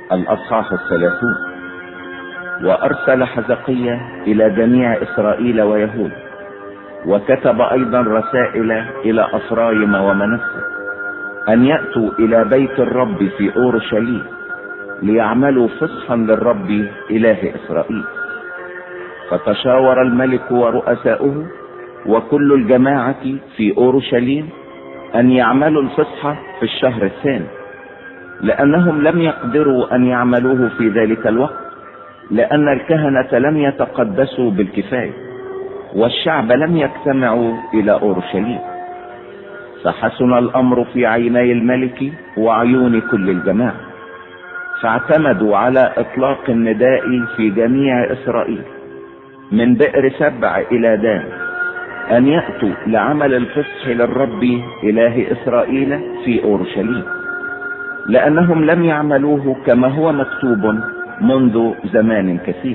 الأصحاح 30. وأرسل حزقية إلى جميع إسرائيل ويهود، وكتب أيضا رسائل إلى أفرايم ومنسى أن يأتوا إلى بيت الرب في أورشليم ليعملوا فصحا للرب إله إسرائيل. فتشاور الملك ورؤساؤه وكل الجماعة في أورشليم أن يعملوا الفصح في الشهر الثاني، لأنهم لم يقدروا أن يعملوه في ذلك الوقت، لأن الكهنة لم يتقدسوا بالكفاية والشعب لم يجتمعوا إلى أورشليم. فحسن الأمر في عيني الملك وعيون كل الجماعة، فاعتمدوا على إطلاق النداء في جميع إسرائيل من بئر سبع إلى دان أن يأتوا لعمل الفصح للرب إله إسرائيل في أورشليم، لأنهم لم يعملوه كما هو مكتوب منذ زمان كثير.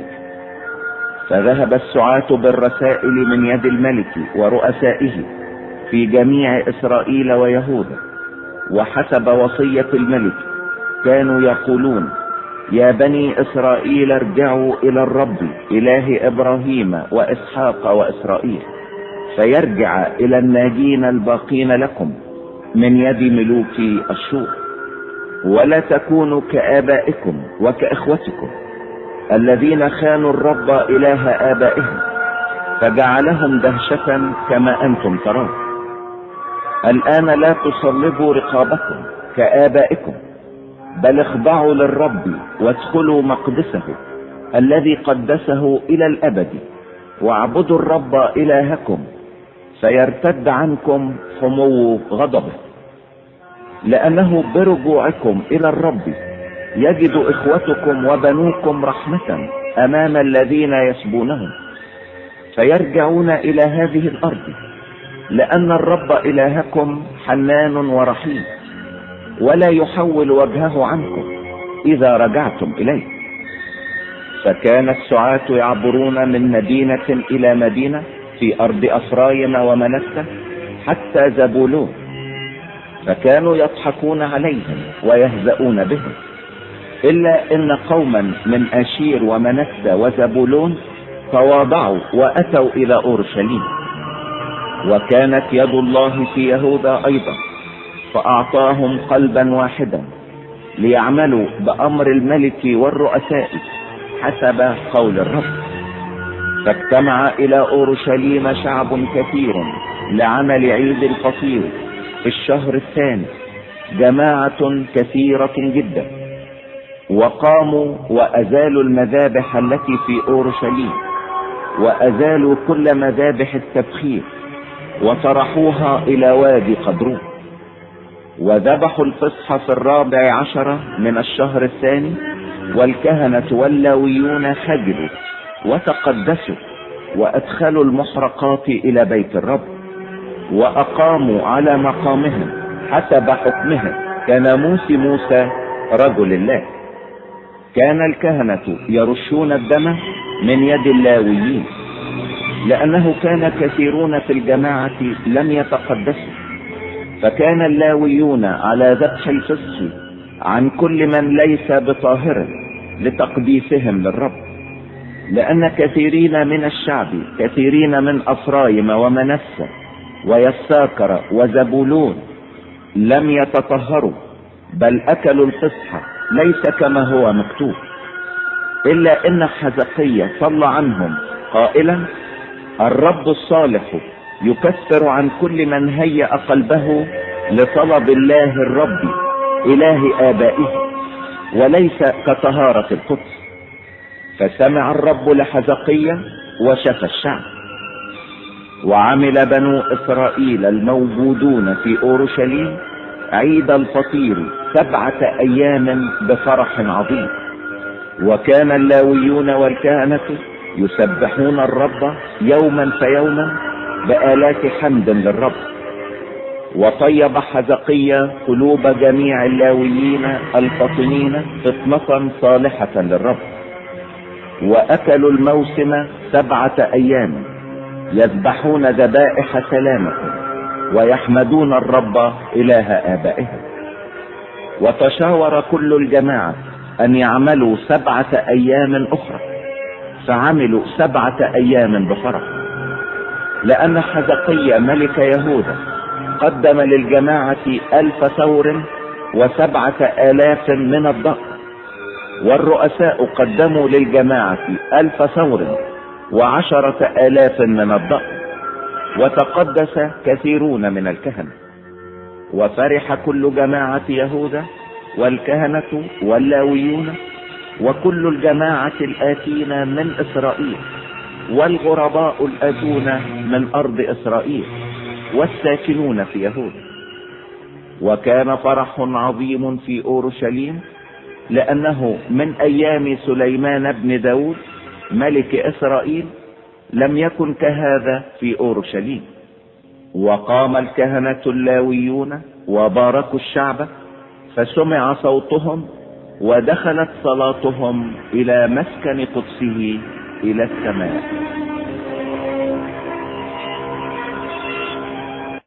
فذهب السعاة بالرسائل من يد الملك ورؤسائه في جميع إسرائيل ويهوذا، وحسب وصية الملك كانوا يقولون: يا بني إسرائيل ارجعوا إلى الرب إله إبراهيم وإسحاق وإسرائيل، فيرجع إلى الناجين الباقين لكم من يد ملوك أشور، ولا تكونوا كآبائكم وكإخوتكم الذين خانوا الرب إله آبائهم فجعلهم دهشة كما أنتم ترون. الآن لا تصلبوا رقابكم كآبائكم، بل اخضعوا للرب وادخلوا مقدسه الذي قدسه إلى الأبد، واعبدوا الرب إلهكم فيرتد عنكم حمو غضبه، لأنه برجوعكم إلى الرب يجد إخوتكم وبنوكم رحمة أمام الذين يسبونهم، فيرجعون إلى هذه الأرض، لأن الرب إلهكم حنان ورحيم، ولا يحول وجهه عنكم إذا رجعتم إليه. فكان السعاة يعبرون من مدينة إلى مدينة في أرض أفرايم ومنسى حتى زبولون، فكانوا يضحكون عليهم ويهزؤون بهم، إلا إن قوما من أشير ومنسى وزبولون تواضعوا وأتوا إلى أورشليم. وكانت يد الله في يهوذا أيضا، فأعطاهم قلبا واحدا ليعملوا بأمر الملك والرؤساء حسب قول الرب. فاجتمع إلى أورشليم شعب كثير لعمل عيد الفطير في الشهر الثاني، جماعة كثيرة جدا، وقاموا وأزالوا المذابح التي في أورشليم، وأزالوا كل مذابح التبخير وطرحوها إلى وادي قدرون. وذبحوا الفصح في 14 من الشهر الثاني، والكهنة واللاويون خجلوا وتقدسوا وأدخلوا المحرقات إلى بيت الرب، وأقاموا على مقامهم حسب حكمهم كناموس موسى رجل الله. كان الكهنة يرشون الدم من يد اللاويين، لأنه كان كثيرون في الجماعة لم يتقدسوا، فكان اللاويون على ذبح الفصح عن كل من ليس بطاهر لتقديسهم للرب، لأن كثيرين من الشعب، كثيرين من أفرايم ومنسى ويساكر وزبولون لم يتطهروا، بل أكلوا الفصح ليس كما هو مكتوب. إلا إن حزقية صلى عنهم قائلا: الرب الصالح يكفر عن كل من هيأ قلبه لطلب الله الرب إله آبائه، وليس كطهارة القدس. فسمع الرب لحزقية وشفى الشعب. وعمل بنو إسرائيل الموجودون في أورشليم عيد الفطير 7 أيام بفرح عظيم، وكان اللاويون والكهنة يسبحون الرب يوما فيوما بآلات حمد للرب. وطيب حزقية قلوب جميع اللاويين الفاطنين فطنة صالحة للرب، وأكلوا الموسم 7 أيام يذبحون ذبائح سلامة ويحمدون الرب إله آبائهم. وتشاور كل الجماعة ان يعملوا 7 ايام اخرى، فعملوا 7 ايام بفرح، لان حزقيا ملك يهوذا قدم للجماعة 1000 ثور و7,000 من الضأن، والرؤساء قدموا للجماعة 1000 ثور و10,000 من الضأن، وتقدس كثيرون من الكهنة. وفرح كل جماعة يهوذا والكهنة واللاويون وكل الجماعة الآتين من إسرائيل والغرباء الآتون من أرض إسرائيل والساكنون في يهوذا. وكان فرح عظيم في أورشليم، لأنه من أيام سليمان بن داود ملك إسرائيل لم يكن كهذا في أورشليم. وقام الكهنة اللاويون وباركوا الشعب، فسمع صوتهم ودخلت صلاتهم إلى مسكن قدسه إلى السماء.